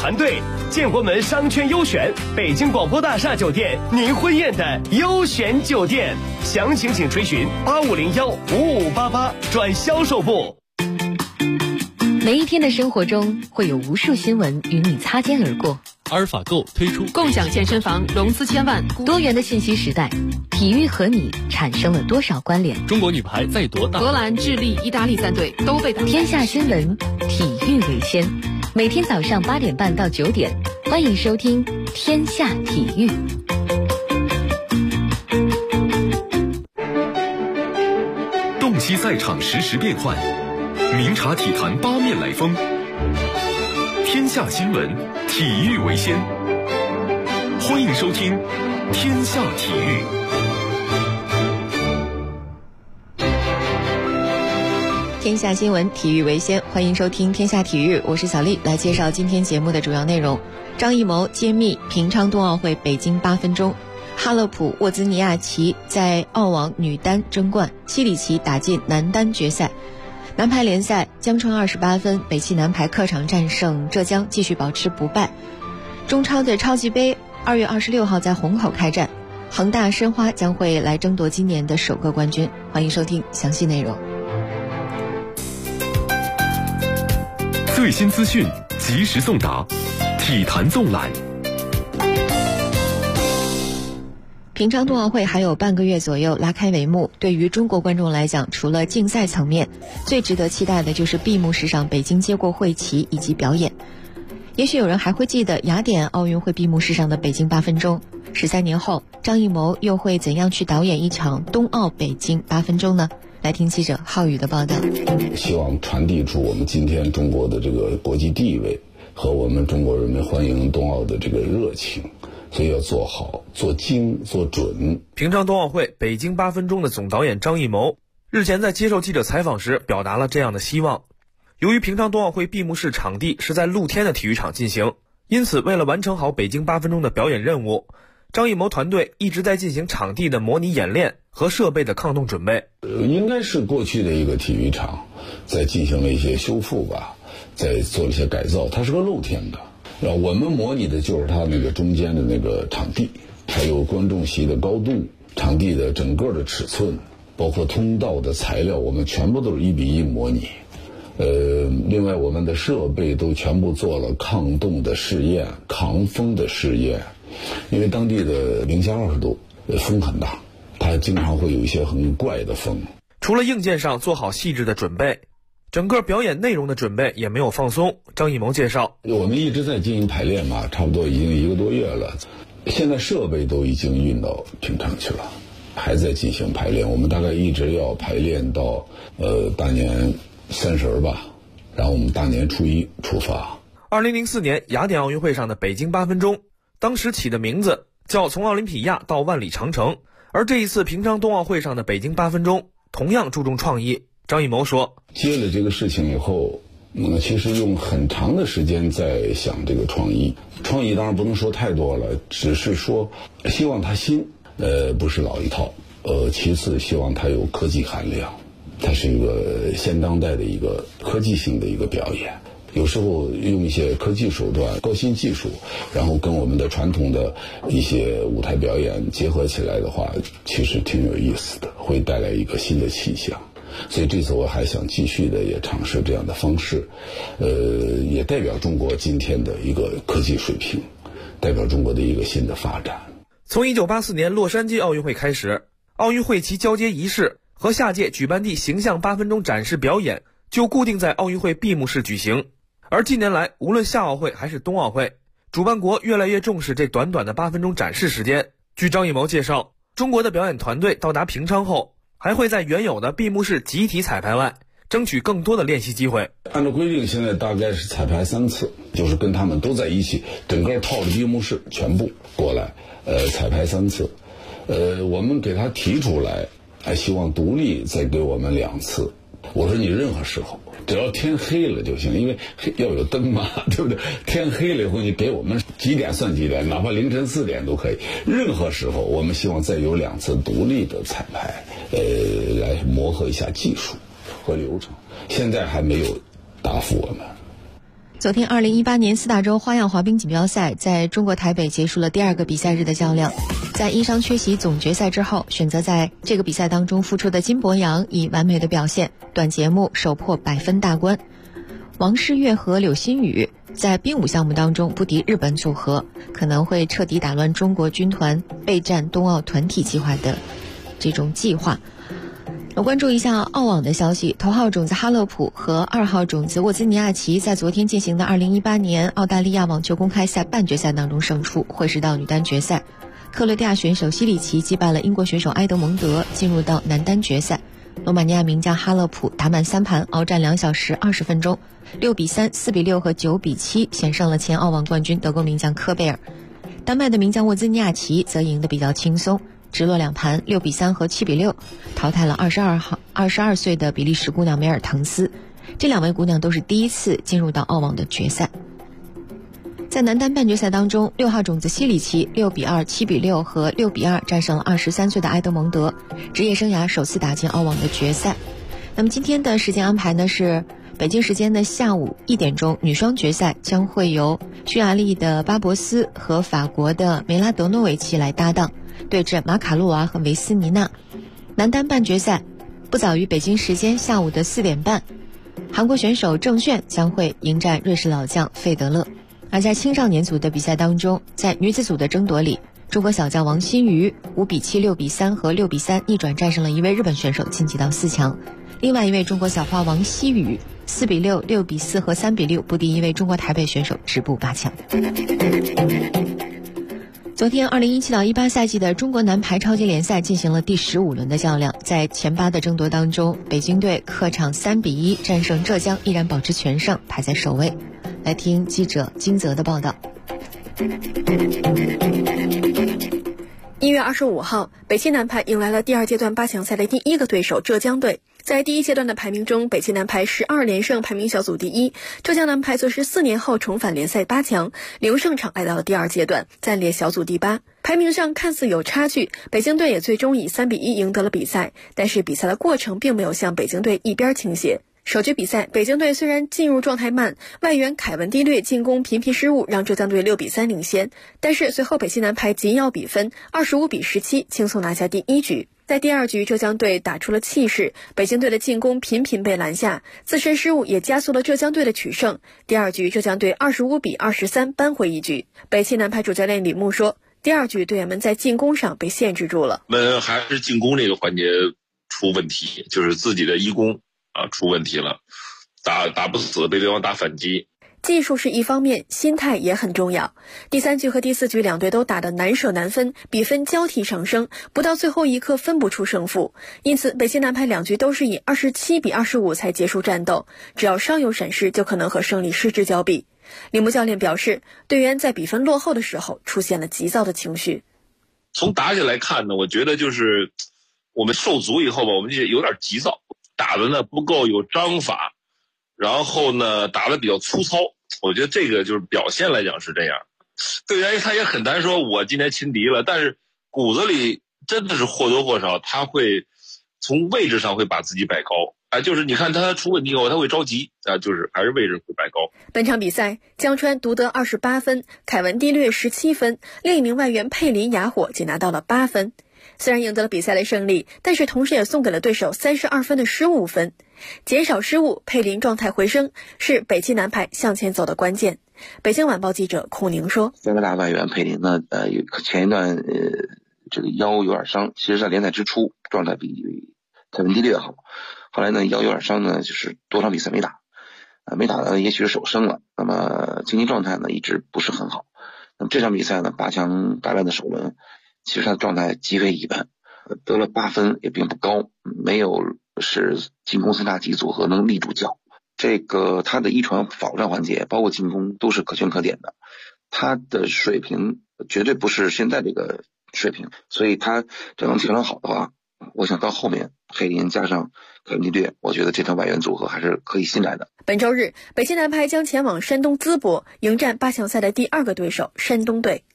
团队，建国门商圈优选北京广播大厦酒店，您婚宴的优选酒店。详情请垂询85015588转销售部。 每一天的生活中会有无数新闻与你擦肩而过。 阿尔法购推出共享健身房融资千万， 多元的信息时代，体育和你产生了多少关联？ 中国女排再夺大荷兰、智利、意大利3队都被打。 天下新闻，体育为先。每天早上8点半到9点，欢迎收听天下体育。 洞悉赛场实时变幻，明察体坛八面来风。天下新闻，体育为先。欢迎收听天下体育。 天下新闻，体育为先，欢迎收听天下体育，我是小丽，来介绍今天节目的主要内容。张艺谋揭秘平昌冬奥会北京8分钟，哈勒普沃兹尼亚奇在澳网女单争冠，西里奇打进男单决赛。男排联赛，江川28分，北汽男排客场战胜浙江，继续保持不败。中超的超级杯2月26号在虹口开战，恒大申花将会来争夺今年的首个冠军。欢迎收听详细内容。 最新资讯及时送达，体坛纵览。 平昌冬奥会还有半个月左右拉开帷幕，对于中国观众来讲，除了竞赛层面，最值得期待的就是闭幕式上北京接过会旗以及表演。也许有人还会记得雅典奥运会闭幕式上的北京8分钟，13年后，张艺谋又会怎样去导演一场冬奥北京8分钟呢？来听记者浩宇的报道。 希望传递出我们今天中国的这个国际地位和我们中国人民欢迎冬奥的这个热情，所以要做好、做精、做准。 平昌冬奥会北京8分钟的总导演张艺谋日前在接受记者采访时表达了这样的希望。由于平昌冬奥会闭幕式场地是在露天的体育场进行，因此为了完成好北京8分钟的表演任务，张艺谋团队一直在进行场地的模拟演练和设备的抗冻准备。 应该是过去的一个体育场在进行了一些修复吧，在做了一些改造，它是个露天的。然后我们模拟的就是它那个中间的那个场地，还有观众席的高度，场地的整个的尺寸，包括通道的材料，我们全部都是1比1模拟。另外我们的设备都全部做了抗冻的试验、抗风的试验，因为当地的零下20度，风很大，它经常会有一些很怪的风。 除了硬件上做好细致的准备，整个表演内容的准备也没有放松。张艺谋介绍， 我们一直在进行排练嘛，差不多已经1个多月了，现在设备都已经运到平昌去了，还在进行排练。我们大概一直要排练到大年30吧，然后我们大年初1出发。 2004年雅典奥运会上的北京8分钟，当时起的名字叫从奥林匹亚到万里长城，而这一次平昌冬奥会上的北京8分钟同样注重创意。张艺谋说， 接了这个事情以后，其实用很长的时间在想这个创意当然不能说太多了，只是说希望它新，不是老一套，其次希望它有科技含量，它是一个现当代的一个科技性的一个表演。有时候用一些科技手段、高新技术，然后跟我们的传统的一些舞台表演结合起来的话，其实挺有意思的，会带来一个新的气象。所以这次我还想继续的也尝试这样的方式，也代表中国今天的一个科技水平，代表中国的一个新的发展。 从1984年洛杉矶奥运会开始，奥运会旗交接仪式和下届举办地形象8分钟展示表演就固定在奥运会闭幕式举行。而近年来，无论夏奥会还是冬奥会，主办国越来越重视这短短的8分钟展示时间。据张艺谋介绍，中国的表演团队到达平昌后，还会在原有的闭幕式集体彩排外，争取更多的练习机会。 按照规定，现在大概是彩排3次，就是跟他们都在一起，整个套着闭幕式全部过来，彩排3次。我们给他提出来，还希望独立再给我们2次。我说你任何时候，只要天黑了就行，因为要有灯嘛，对不对？天黑了以后，你给我们几点算几点，哪怕凌晨4点都可以。任何时候，我们希望再有2次独立的彩排，来磨合一下技术和流程。现在还没有答复我们。 昨天2018年4大洲花样滑冰锦标赛在中国台北结束了第2个比赛日的较量。在因伤缺席总决赛之后，选择在这个比赛当中复出的金博洋以完美的表现，短节目首破100分大关。王诗玥和柳鑫宇在冰舞项目当中不敌日本组合，可能会彻底打乱中国军团备战冬奥团体计划的这种计划。我关注一下澳网的消息，头号种子哈勒普和2号种子沃兹尼亚奇在昨天进行的2018年澳大利亚网球公开赛半决赛当中胜出，会师到女单决赛。克罗地亚选手西里奇击败了英国选手埃德蒙德，进入到男单决赛。罗马尼亚名将哈勒普打满3盘，鏖战2小时20分钟，6比3、4比6和9比7险胜了前澳网冠军德国名将科贝尔。丹麦的名将沃兹尼亚奇则赢得比较轻松，直落2盘6比3和7比6淘汰了22岁的比利时姑娘梅尔滕斯。这2位姑娘都是第一次进入到澳网的决赛。在男单半决赛当中，6号种子西里奇6比2、7比6和6比2战胜了23岁的埃德蒙德，职业生涯首次打进澳网的决赛。那么今天的时间安排呢，是北京时间的下午1点钟，女双决赛将会由匈牙利的巴博斯和法国的梅拉德诺维奇来搭档，对阵马卡洛娃和维斯尼娜。男单半决赛不早于北京时间下午的4点半，韩国选手郑炫将会迎战瑞士老将费德勒。而在青少年组的比赛当中，在女子组的争夺里，中国小将王欣瑜5比7、6比3和6比3逆转战胜了一位日本选手，晋级到4强。另外一位中国小花王希雨4比6、6比4和3比6不敌一位中国台北选手，止步8强。昨天2017到18赛季的中国男排超级联赛进行了第15轮的较量，在前8的争夺当中，北京队客场3比1战胜浙江，依然保持全胜，排在首位。来听记者金泽的报道。 1月25号，北汽男排迎来了第2阶段8强赛的第1个对手浙江队。在第1阶段的排名中，北汽男排12连胜，排名小组第1；浙江男排则是4年后重返联赛8强，0胜场来到了第2阶段，暂列小组第8。排名上看似有差距，北京队也最终以3比1赢得了比赛，但是比赛的过程并没有向北京队一边倾斜。首局比赛，北京队虽然进入状态慢，外援凯文蒂略进攻频频失误，让浙江队6比3领先，但是随后北汽男排紧咬比分25比17，轻松拿下第1局。在第2局，浙江队打出了气势，北京队的进攻频频被拦下，自身失误也加速了浙江队的取胜。第2局，浙江队25比23扳回一局。北汽男排主教练李牧说，第2局队员们在进攻上被限制住了， 我们还是进攻这个环节出问题，就是自己的一攻出问题了，打不死，被对方打反击。 技术是一方面，心态也很重要。第3局和第4局两队都打得难舍难分，比分交替上升，不到最后一刻分不出胜负。因此北汽男排2局都是以27比25才结束战斗，只要稍有闪失就可能和胜利失之交臂。李牧教练表示，队员在比分落后的时候出现了急躁的情绪。 从打起来看呢，我觉得就是我们受阻以后吧，我们就有点急躁，打的呢不够有章法，然后呢打的比较粗糙。我觉得这个就是表现来讲是这样。队员他也很难说我今天轻敌了，但是骨子里真的是或多或少他会从位置上会把自己摆高，就是你看他出问题以后他会着急，就是还是位置会摆高。 本场比赛，江川独得28分，凯文蒂略17分，另一名外援佩林雅火仅拿到了8分。虽然赢得了比赛的胜利，但是同时也送给了对手32分的失误分。减少失误，佩林状态回升，是北汽男排向前走的关键。北京晚报记者孔宁说， 加拿大外援佩林呢，前一段这个腰有点伤，其实在联赛之初状态比凯文蒂略好，后来呢腰有点伤呢，就是多场比赛没打，没打呢也许是手生了，那么竞技状态呢一直不是很好。那么这场比赛呢8强大战的首轮，其实他的状态极为一般，得了8分也并不高，没有是进攻3大级组合能立住脚。这个他的一传防守环节包括进攻都是可圈可点的，他的水平绝对不是现在这个水平，所以他这能调整好的话，我想到后面佩林加上凯文蒂略，我觉得这套外援组合还是可以信赖的。 本周日，北汽男排将前往山东淄博迎战8强赛的第2个对手山东队。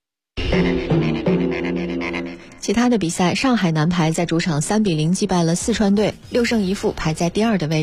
其他的比赛，上海男排在主场3比0击败了四川队，6胜1负排在第2的位置。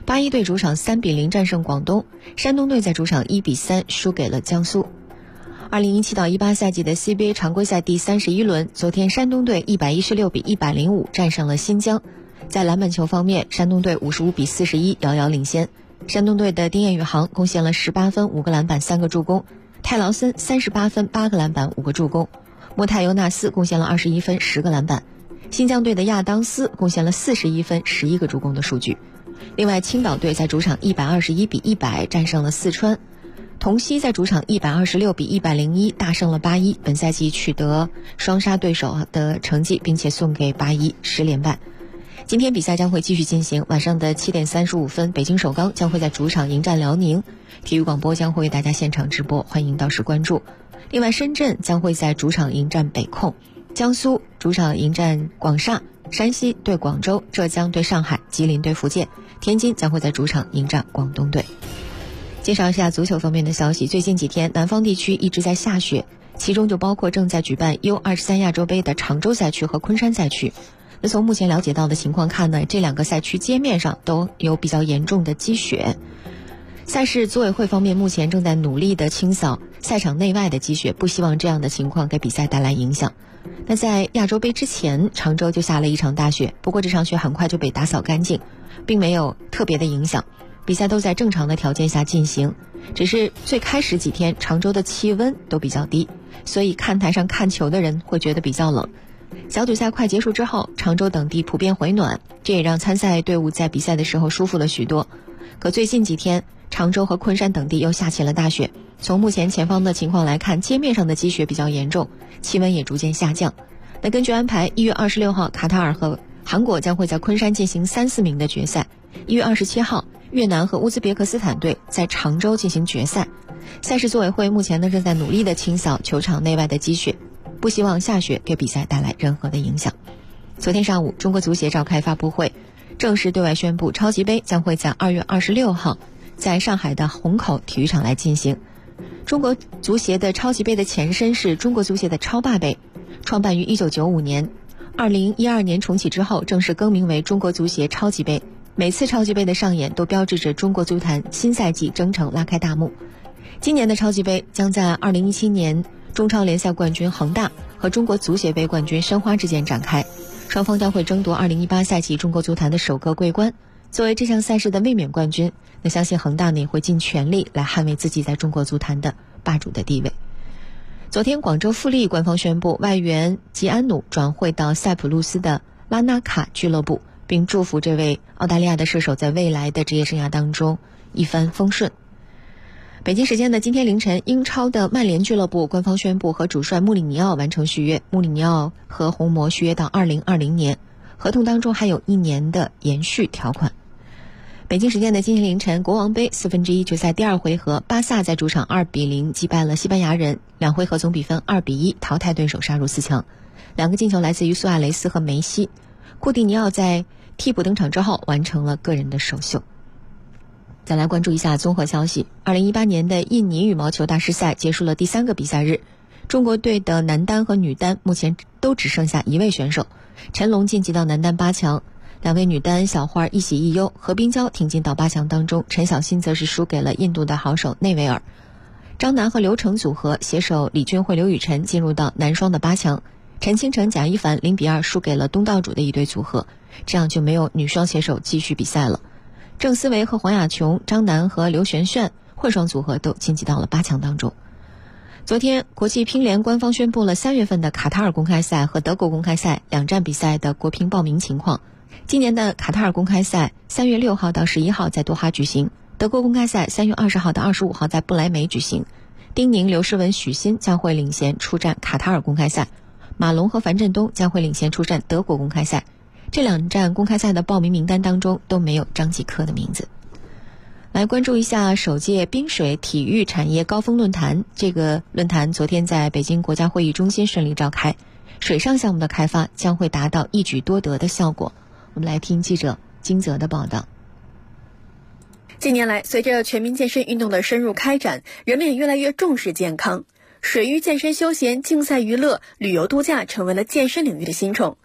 81队主场3比0战胜广东，山东队在主场1比3输给了江苏。2017到18赛季的 CBA 常规赛第31轮，昨天山东队116比105战胜了新疆。在篮板球方面，山东队55比41遥遥领先。山东队的丁彦雨航贡献了18分、5个篮板、3个助攻；泰劳森38分、8个篮板、5个助攻；莫泰尤纳斯贡献了21分、10个篮板。新疆队的亚当斯贡献了41分、11个助攻的数据。另外，青岛队在主场121比100战胜了四川。同曦在主场126比101大胜了81，本赛季取得双杀对手的成绩，并且送给8110连败。今天比赛将会继续进行，晚上的7点35分，北京首钢将会在主场迎战辽宁，体育广播将会为大家现场直播，欢迎到时关注。另外，深圳将会在主场迎战北控，江苏主场迎战广厦，山西对广州，浙江对上海，吉林对福建，天津将会在主场迎战广东队。介绍一下足球方面的消息，最近几天南方地区一直在下雪，其中就包括正在举办 U23 亚洲杯的常州赛区和昆山赛区。那从目前了解到的情况看呢，这两个赛区街面上都有比较严重的积雪。赛事组委会方面目前正在努力的清扫赛场内外的积雪，不希望这样的情况给比赛带来影响。那在亚洲杯之前，常州就下了一场大雪，不过这场雪很快就被打扫干净，并没有特别的影响，比赛都在正常的条件下进行，只是最开始几天常州的气温都比较低，所以看台上看球的人会觉得比较冷。小组赛快结束之后，常州等地普遍回暖，这也让参赛队伍在比赛的时候舒服了许多。可最近几天，常州和昆山等地又下起了大雪，从目前前方的情况来看，街面上的积雪比较严重，气温也逐渐下降。那根据安排，1月26号卡塔尔和韩国将会在昆山进行3、4名的决赛，1月27号越南和乌兹别克斯坦队在常州进行决赛。赛事组委会目前呢正在努力的清扫球场内外的积雪，不希望下雪给比赛带来任何的影响。昨天上午，中国足协召开发布会，正式对外宣布超级杯将会在2月26号在上海的虹口体育场来进行。中国足协的超级杯的前身是中国足协的超霸杯，创办于1995年，2012年重启之后正式更名为中国足协超级杯。每次超级杯的上演都标志着中国足坛新赛季征程拉开大幕。今年的超级杯将在2017年中超联赛冠军恒大和中国足协杯冠军申花之间展开，双方将会争夺2018赛季中国足坛的首个桂冠。作为这项赛事的卫冕冠军，那相信恒大呢也会尽全力来捍卫自己在中国足坛的霸主的地位。昨天，广州富力官方宣布外援吉安努转会到塞浦路斯的拉纳卡俱乐部，并祝福这位澳大利亚的射手在未来的职业生涯当中一帆风顺。北京时间的今天凌晨，英超的曼联俱乐部官方宣布和主帅穆里尼奥完成续约，穆里尼奥和红魔续约到2020年，合同当中还有1年的延续条款。北京时间的今天凌晨，国王杯1/4决赛第2回合，巴萨在主场2比0击败了西班牙人，2回合总比分2比1淘汰对手，杀入4强。2个进球来自于苏亚雷斯和梅西。库蒂尼奥在替补登场之后完成了个人的首秀。再来关注一下综合消息，2018年的印尼羽毛球大师赛结束了第3个比赛日，中国队的男单和女单目前都只剩下1位选手，陈龙晋级到男单8强，2位女单小花一喜一忧，何冰娇挺进到8强当中，陈小欣则是输给了印度的好手内维尔。张楠和刘成组合携手李俊慧、刘雨辰进入到男双的8强，陈清晨、贾一凡0比2输给了东道主的一对组合，这样就没有女双携手继续比赛了。郑思维和黄雅琼、张楠和刘璇璇混双组合都晋级到了8强当中。昨天，国际乒联官方宣布了3月份的卡塔尔公开赛和德国公开赛2站比赛的国乒报名情况。今年的卡塔尔公开赛3月6号到11号在多哈举行，德国公开赛3月20号到25号在不来梅举行。丁宁、刘诗雯、许昕将会领衔出战卡塔尔公开赛，马龙和樊振东将会领衔出战德国公开赛。这2站公开赛的报名名单当中都没有张继科的名字。来关注一下首届滨水体育产业高峰论坛，这个论坛昨天在北京国家会议中心顺利召开，水上项目的开发将会达到一举多得的效果。我们来听记者金泽的报道。 近年来，随着全民健身运动的深入开展，人们也越来越重视健康。水域健身休闲、竞赛娱乐、旅游度假成为了健身领域的新宠。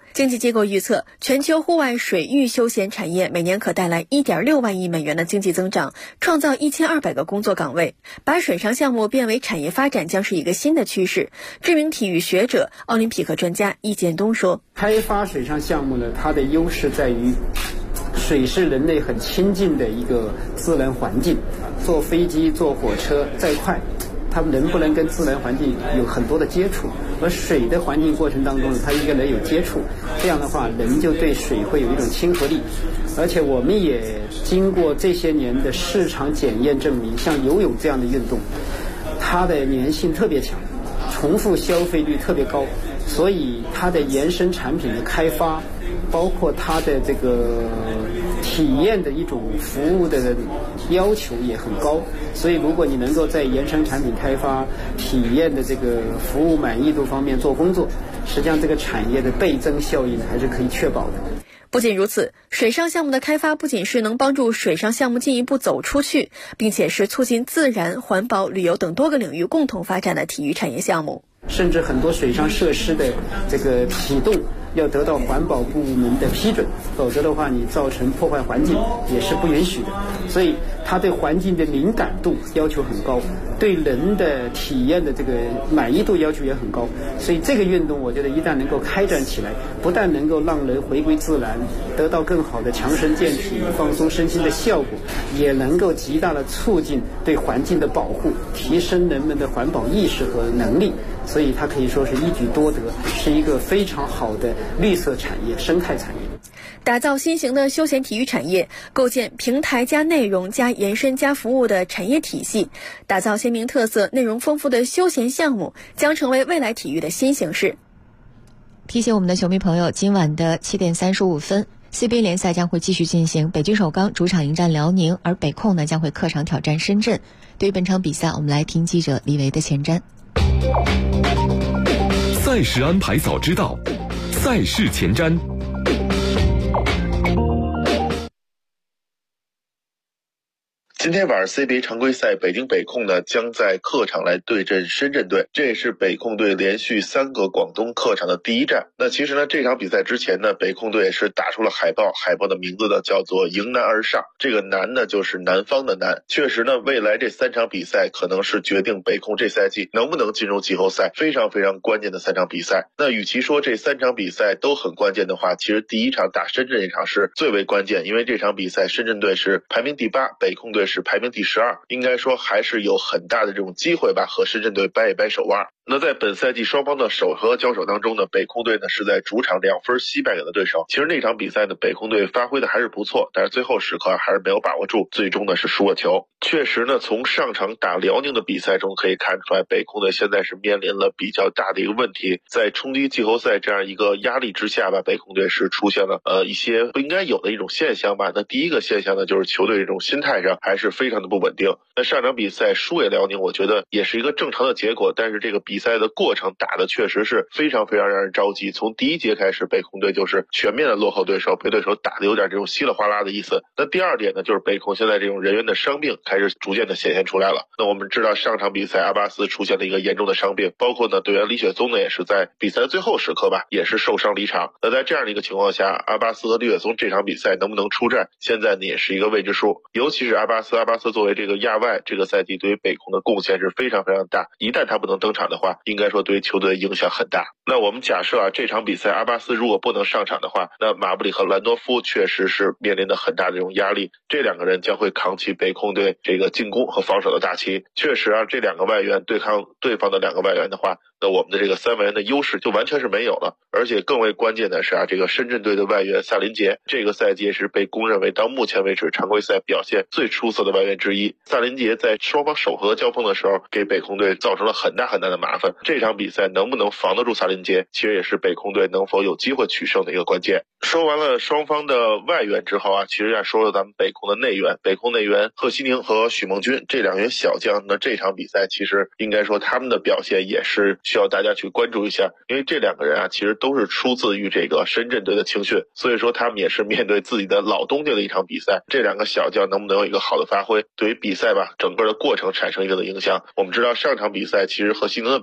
经济机构预测，全球户外水域休闲产业每年可带来 1.6 万亿美元的经济增长，创造1200个工作岗位。把水上项目变为产业发展将是一个新的趋势。知名体育学者、奥林匹克专家易建东说， 开发水上项目呢，它的优势在于水是人类很亲近的一个自然环境，坐飞机、坐火车再快，它能不能跟自然环境有很多的接触，而水的环境过程当中呢，它应该能有接触，这样的话人就对水会有一种亲和力。而且我们也经过这些年的市场检验证明，像游泳这样的运动，它的粘性特别强，重复消费率特别高，所以它的延伸产品的开发，包括它的这个体验的一种服务的要求也很高。所以如果你能够在延伸产品开发、体验的这个服务满意度方面做工作，实际上这个产业的倍增效应还是可以确保的。 不仅如此，水上项目的开发不仅是能帮助水上项目进一步走出去，并且是促进自然、环保、旅游等多个领域共同发展的体育产业项目。 甚至很多水上设施的这个启动要得到环保部门的批准，否则的话你造成破坏环境也是不允许的。所以它对环境的敏感度要求很高，对人的体验的这个满意度要求也很高。所以这个运动我觉得一旦能够开展起来，不但能够让人回归自然，得到更好的强身健体、放松身心的效果，也能够极大的促进对环境的保护，提升人们的环保意识和能力。所以它可以说是一举多得，是一个非常好的绿色产业、生态产业。 打造新型的休闲体育产业，构建平台加内容加延伸加服务的产业体系，打造鲜明特色、内容丰富的休闲项目，将成为未来体育的新形式。 提醒我们的球迷朋友，今晚的7点35分，CBA 联赛将会继续进行，北京首钢主场迎战辽宁，而北控呢将会客场挑战深圳。对于本场比赛，我们来听记者李维的前瞻。 赛事安排早知道，赛事前瞻。 今天晚上 CBA 常规赛，北京北控呢将在客场来对阵深圳队，这也是北控队连续3个广东客场的第一战。那其实呢，这场比赛之前呢，北控队也是打出了海报，海报的名字呢叫做迎难而上。这个难呢就是南方的难。确实呢，未来这3场比赛可能是决定北控这赛季能不能进入季后赛非常非常关键的3场比赛。那与其说这3场比赛都很关键的话，其实第一场打深圳这场是最为关键，因为这场比赛深圳队是排名第8，北控队是排名第12，应该说还是有很大的这种机会吧，和深圳队掰一掰手腕。那在本赛季双方的首回合交手当中呢，北控队呢是在主场2分惜败给了对手。其实那场比赛呢，北控队发挥的还是不错，但是最后时刻还是没有把握住，最终呢是输了球。确实呢，从上场打辽宁的比赛中可以看出来，北控队现在是面临了比较大的一个问题，在冲击季后赛这样一个压力之下吧，北控队是出现了一些不应该有的一种现象吧。那第一个现象呢，就是球队这种心态上还是非常的不稳定。那上场比赛输给辽宁，我觉得也是一个正常的结果，但是这个比赛的过程打的确实是非常非常让人着急。从第一节开始，北控队就是全面的落后对手，被对手打的有点这种稀里哗啦的意思。那第二点呢，就是北控现在这种人员的伤病开始逐渐的显现出来了。那我们知道上场比赛阿巴斯出现了一个严重的伤病，包括呢队员李雪松呢也是在比赛的最后时刻吧，也是受伤离场。那在这样的一个情况下，阿巴斯和李雪松这场比赛能不能出战，现在呢也是一个未知数。尤其是阿巴斯作为这个亚外，这个赛季对于北控的贡献是非常非常大，一旦他不能登场的话，应该说对球队的影响很大。那我们假设这场比赛阿巴斯如果不能上场的话，那马布里和兰多夫确实是面临的很大的这种压力，这2个人将会扛起北控队这个进攻和防守的大旗。确实这2个外援对抗对方的2个外援的话，那我们的这个3外援的优势就完全是没有了。而且更为关键的是这个深圳队的外援萨林杰，这个赛季是被公认为到目前为止常规赛表现最出色的外援之一。萨林杰在双方首回合交锋的时候，给北控队造成了很大很大的麻烦。这场比赛能不能防得住萨林杰，其实也是北控队能否有机会取胜的一个关键。说完了双方的外援之后其实要说说咱们北控的内援。北控内援贺西宁和许梦军这2员小将，那这场比赛其实应该说他们的表现也是需要大家去关注一下，因为这2个人其实都是出自于这个深圳队的青训，所以说他们也是面对自己的老东家的一场比赛。这2个小将能不能有一个好的发挥，对于比赛吧整个的过程产生一定的影响。我们知道上场比赛其实贺西宁的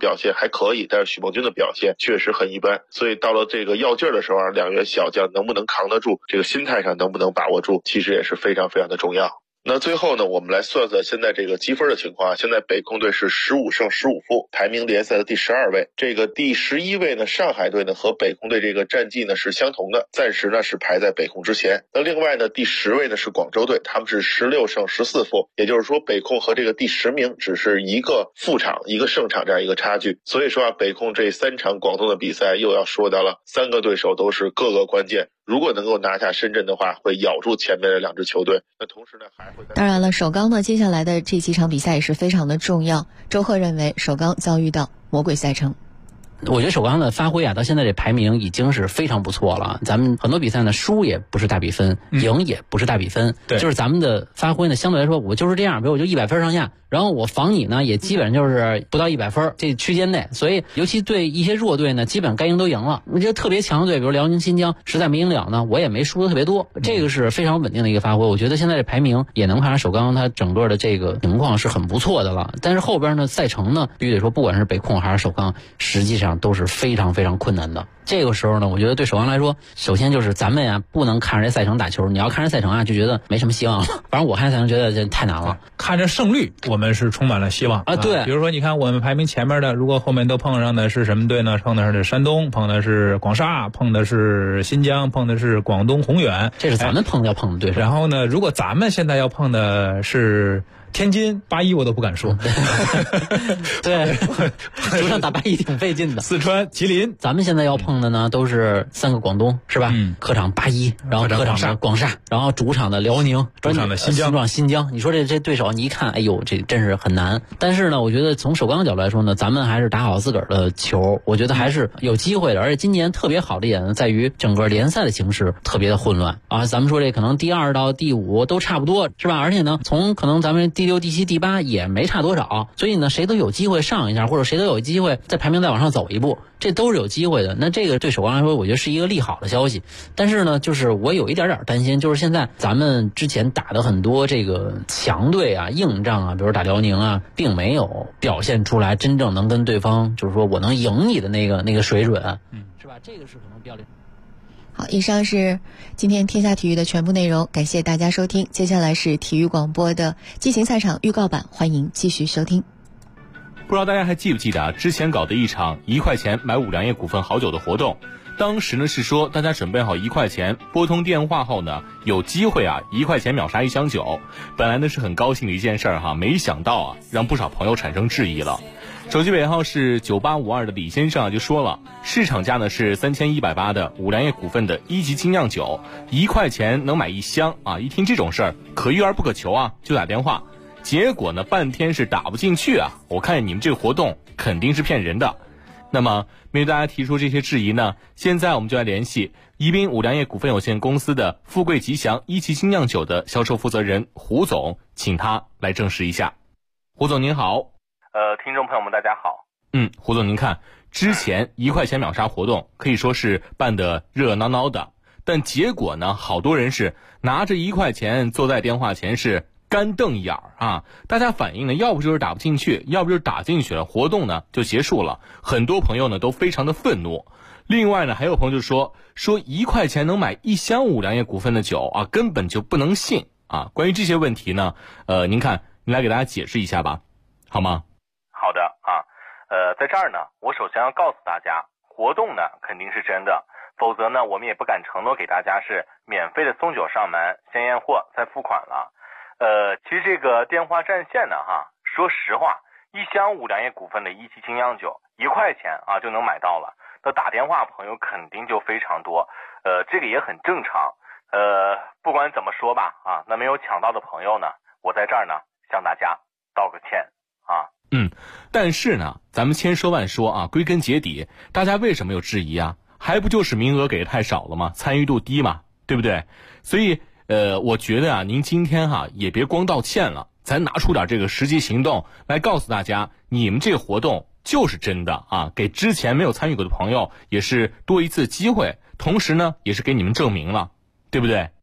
表现还可以，但是许梦军的表现确实很一般。所以到了这个要劲儿的时候，两员小将能不能扛得住，这个心态上能不能把握住，其实也是非常非常的重要。那最后呢，我们来算算现在这个积分的情况。现在北控队是15胜15负，排名联赛的第12位。这个第11位呢，上海队呢和北控队这个战绩呢是相同的，暂时呢是排在北控之前。那另外呢，第10位呢是广州队，他们是16胜14负，也就是说北控和这个第10名只是一个负场一个胜场这样一个差距。所以说啊，北控这3场广东的比赛又要说到了3个对手都是各个关键。如果能够拿下深圳的话，会咬住前面的2支球队。那同时呢，还会当然了，首钢呢接下来的这几场比赛也是非常的重要。周贺认为首钢遭遇到魔鬼赛程。 我觉得首钢的发挥啊，到现在这排名已经是非常不错了。咱们很多比赛呢，输也不是大比分，赢也不是大比分，就是咱们的发挥呢，相对来说我就是这样，比如我就100分上下，然后我防你呢也基本上就是不到100分这区间内，所以尤其对一些弱队呢，基本该赢都赢了。我觉得特别强的队，比如辽宁、新疆，实在没赢了呢，我也没输的特别多，这个是非常稳定的一个发挥。我觉得现在这排名也能看出首钢它整个的这个情况是很不错的了。但是后边呢，赛程呢，必须得说，不管是北控还是首钢，实际上都是非常非常困难的。这个时候呢，我觉得对首钢来说，首先就是咱们呀不能看着这赛程打球，你要看着赛程啊就觉得没什么希望了。反正我看赛程觉得这太难了。 看着胜率，我们是充满了希望啊。对， 比如说你看我们排名前面的，如果后面都碰上的是什么队呢？碰的是山东，碰的是广厦，碰的是新疆，碰的是广东宏远， 这是咱们要碰的对手。 然后呢，如果咱们现在要碰的是天津81，我都不敢说。 对，主场打81挺费劲的。 四川吉林， 咱们现在要碰的呢都是3个广东，是吧？客场81，然后客场的广厦，然后主场的辽宁， 主场的新疆。你说这对手，你一看，哎呦，这真是很难。但是呢，我觉得从首钢的角度来说呢，咱们还是打好自个儿的球，我觉得还是有机会的。而且今年特别好的一点呢，在于整个联赛的形势特别的混乱啊。咱们说这可能第2到第5都差不多，是吧？而且呢，从可能咱们第6、第7、第8也没差多少，所以呢，谁都有机会上一下，或者谁都有机会在排名再往上走一步，这都是有机会的。那这个对首钢来说，我觉得是一个利好的消息。但是呢，就是我有一点担心，就是现在咱们之前打的很多这个强队啊、硬仗啊，比如打辽宁啊，并没有表现出来真正能跟对方，就是说我能赢你的那个水准，是吧？这个是可能比较。 好，以上是今天天下体育的全部内容，感谢大家收听。接下来是体育广播的激情赛场预告版，欢迎继续收听。 不知道大家还记不记得之前搞的一场1块钱买5粮液股份好酒的活动，当时呢是说大家准备好1块钱，拨通电话后呢有机会1块钱秒杀1箱酒。本来呢是很高兴的一件事儿没想到让不少朋友产生质疑了。手机尾号是9852的李先生就说了，市场价呢是3180的5粮液股份的1级精酿酒，1块钱能买1箱一听这种事儿可遇而不可求就打电话，结果呢半天是打不进去我看你们这个活动肯定是骗人的。那么面对大家提出这些质疑呢，现在我们就来联系宜宾5粮液股份有限公司的富贵吉祥1级精酿酒的销售负责人胡总，请他来证实一下。胡总您好。 听众朋友们大家好。 胡总您看，之前1块钱秒杀活动可以说是办得热热闹闹的，但结果呢，好多人是拿着1块钱坐在电话前是干瞪眼大家反映呢，要不就是打不进去，要不就是打进去了，活动呢就结束了。很多朋友呢都非常的愤怒。另外呢，还有朋友就说1块钱能买1箱5粮液股份的酒根本就不能信关于这些问题呢，您来给大家解释一下吧，好吗？ 好的在这儿呢，我首先要告诉大家，活动呢肯定是真的，否则呢我们也不敢承诺给大家是免费的送酒上门，先验货再付款了。其实这个电话占线呢说实话，1箱5粮液股份的1级精酿酒1块钱就能买到了，那打电话朋友肯定就非常多，这个也很正常。不管怎么说吧那没有抢到的朋友呢，我在这儿呢向大家道个歉但是呢，咱们千说万说归根结底，大家为什么有质疑还不就是名额给的太少了吗？参与度低嘛，对不对？所以我觉得您今天也别光道歉了，咱拿出点这个实际行动来告诉大家，你们这个活动就是真的给之前没有参与过的朋友也是多一次机会，同时呢也是给你们证明了，对不对？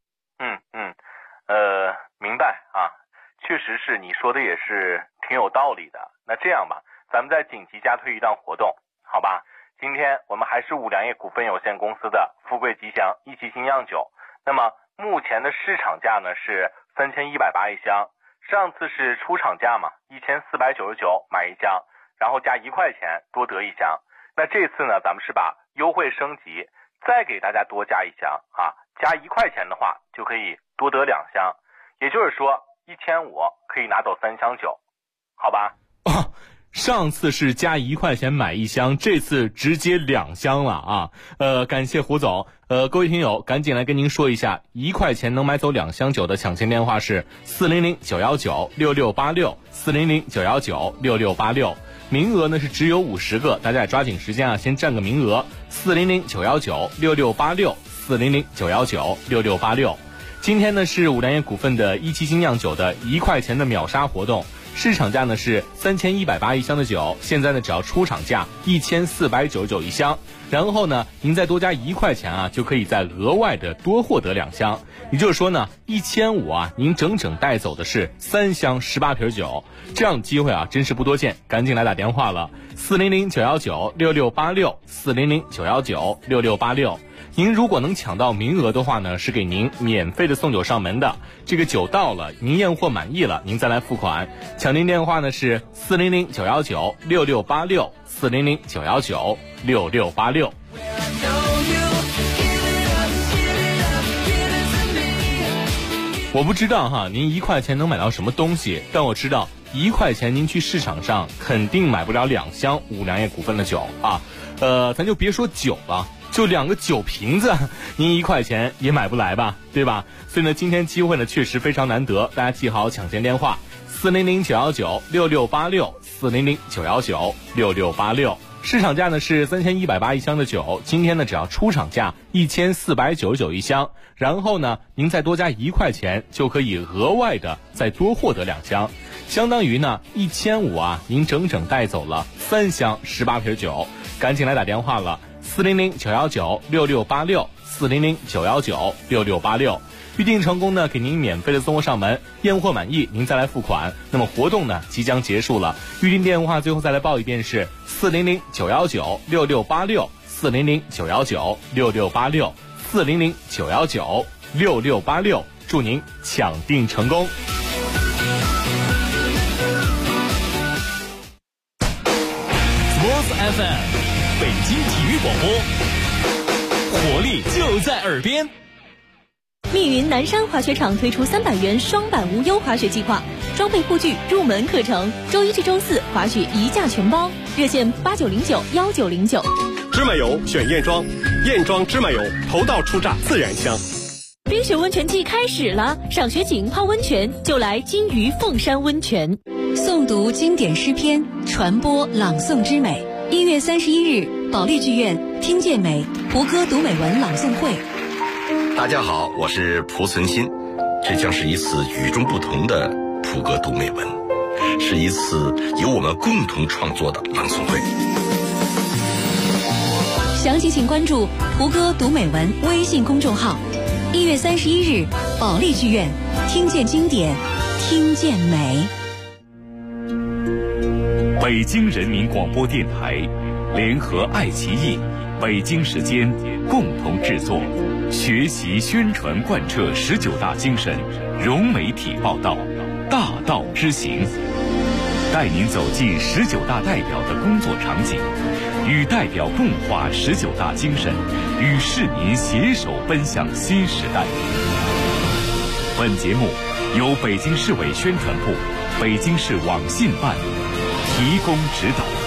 明白确实是你说的也是挺有道理的。那这样吧， 咱们再紧急加推一档活动，好吧？今天我们还是五粮液股份有限公司的富贵吉祥一期新酿酒，那么目前的市场价呢是3180一箱，上次是出厂价嘛，1499买一箱，然后加1块钱多得一箱。那这次呢，咱们是把优惠升级，再给大家多加一箱啊，加1块钱的话就可以多得2箱，也就是说1500可以拿走3箱酒，好吧？ 哦，上次是加1块钱买一箱，这次直接2箱了啊！感谢胡总。各位听友，赶紧来跟您说一下，1块钱能买走2箱酒的抢签电话是400-919-6686，400-919-6686。名额呢是只有50个，大家也抓紧时间啊，先占个名额。400-919-6686，400-919-6686。今天呢是五粮液股份的一期新酿酒的1块钱的秒杀活动。市场价呢是3180一箱的酒，现在呢只要出厂价1499一箱，然后呢您再多加1块钱啊，就可以再额外的多获得2箱，也就是说呢1500啊，您整整带走的是3箱18瓶酒，这样的机会啊真是不多见，赶紧来打电话了，400-919-6686，400-919-6686。您如果能抢到名额的话呢，是给您免费的送酒上门的。这个酒到了，您验货满意了，您再来付款。抢订电话呢是400-919-6686，400-919-6686。我不知道哈，您1块钱能买到什么东西，但我知道1块钱您去市场上肯定买不了2箱五粮液股份的酒啊。咱就别说酒了，就2个酒瓶子，您1块钱也买不来吧，对吧？所以呢，今天机会呢确实非常难得，大家记好抢先电话：400-919-6686，400-919-6686。市场价呢是3180一箱的酒，今天呢只要出厂价1499一箱，然后呢您再多加1块钱，就可以额外的再多获得2箱，相当于呢1500啊，您整整带走了3箱18瓶酒，赶紧来打电话了。400-919-6686，400-919-6686。预定成功呢，给您免费的送货上门，验货满意您再来付款。那么活动呢即将结束了，预定电话最后再来报一遍是400-919-6686，400-919-6686，400-919-6686。祝您抢订成功。 Sports FM， 北京体育广播，活力就在耳边。 密云南山滑雪场推出300元双板无忧滑雪计划，装备护具、入门课程，周1至周4滑雪1价全包，热线8909-1909。 芝麻油选燕庄，燕庄芝麻油，头道初榨自然香。 冰雪温泉季开始了，赏雪景泡温泉就来金鱼凤山温泉。 诵读经典诗篇，传播朗诵之美。1月31日，保利剧院听见美胡歌读美文朗诵会。 大家好，我是蒲存昕，这将是一次与众不同的蒲歌读美文，是一次由我们共同创作的朗诵会。 详情请关注胡歌读美文微信公众号。1月31日，保利剧院听见经典，听见美。 北京人民广播电台联合爱奇艺、北京时间共同制作，学习宣传贯彻19大精神，融媒体报道，大道之行，带您走进19大代表的工作场景，与代表共话19大精神，与市民携手奔向新时代。本节目由北京市委宣传部、北京市网信办提供指导。